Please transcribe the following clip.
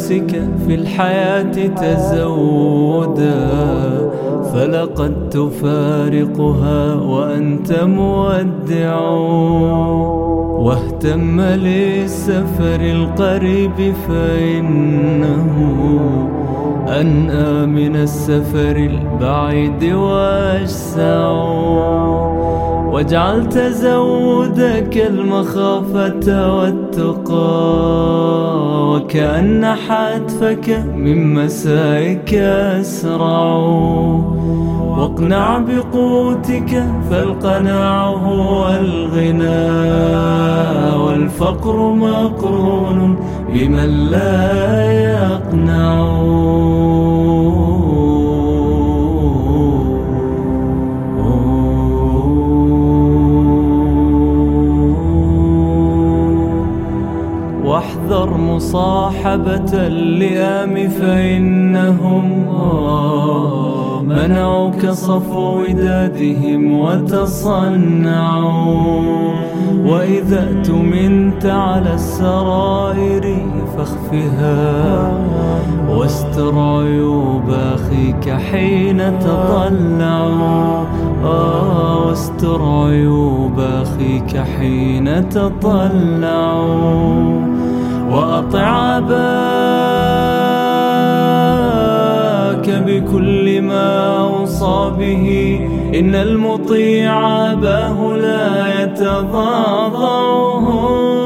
لنفسك في الحياة تزودا، فلقد تفارقها وأنت مودع. واهتم للسفر القريب فإنه أنأى من السفر البعيد وأشسع. واجعل تزودك المخافة والتقى، وكأن حتفك من مسائك أسرع. واقنع بقوتك فالقناع هو الغنى، والفقر مقرون بمن لا يقنع. واحذر مصاحبة اللئام فإنهم منعوك صفو ودادهم وتصنعوا. وإذا أتمنت على السرائر فاخفها، واستر عيوب أخيك حين تطلع. واستر عيوب أخيك حين تطلع. وأطع أباك بكل ما أوصى به، إن المطيع أباه لا يتضاضعه.